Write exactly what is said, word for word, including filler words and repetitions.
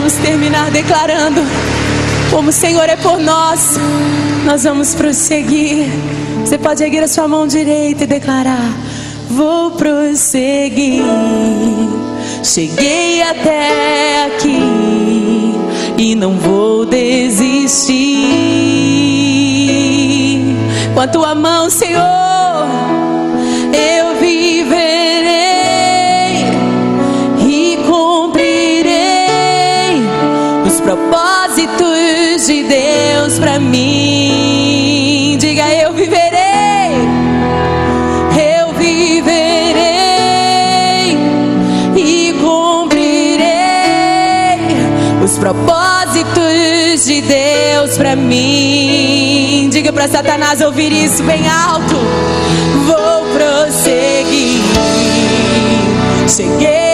vamos terminar declarando: como o Senhor é por nós, nós vamos prosseguir. Você pode erguer a sua mão direita e declarar: vou prosseguir. Cheguei até aqui e não vou desistir. Com a tua mão, Senhor, eu viverei e cumprirei os propósitos de Deus pra mim. Diga: eu viverei, eu viverei e cumprirei os propósitos de Deus pra mim. Diga pra Satanás ouvir isso bem alto: vou prosseguir. Cheguei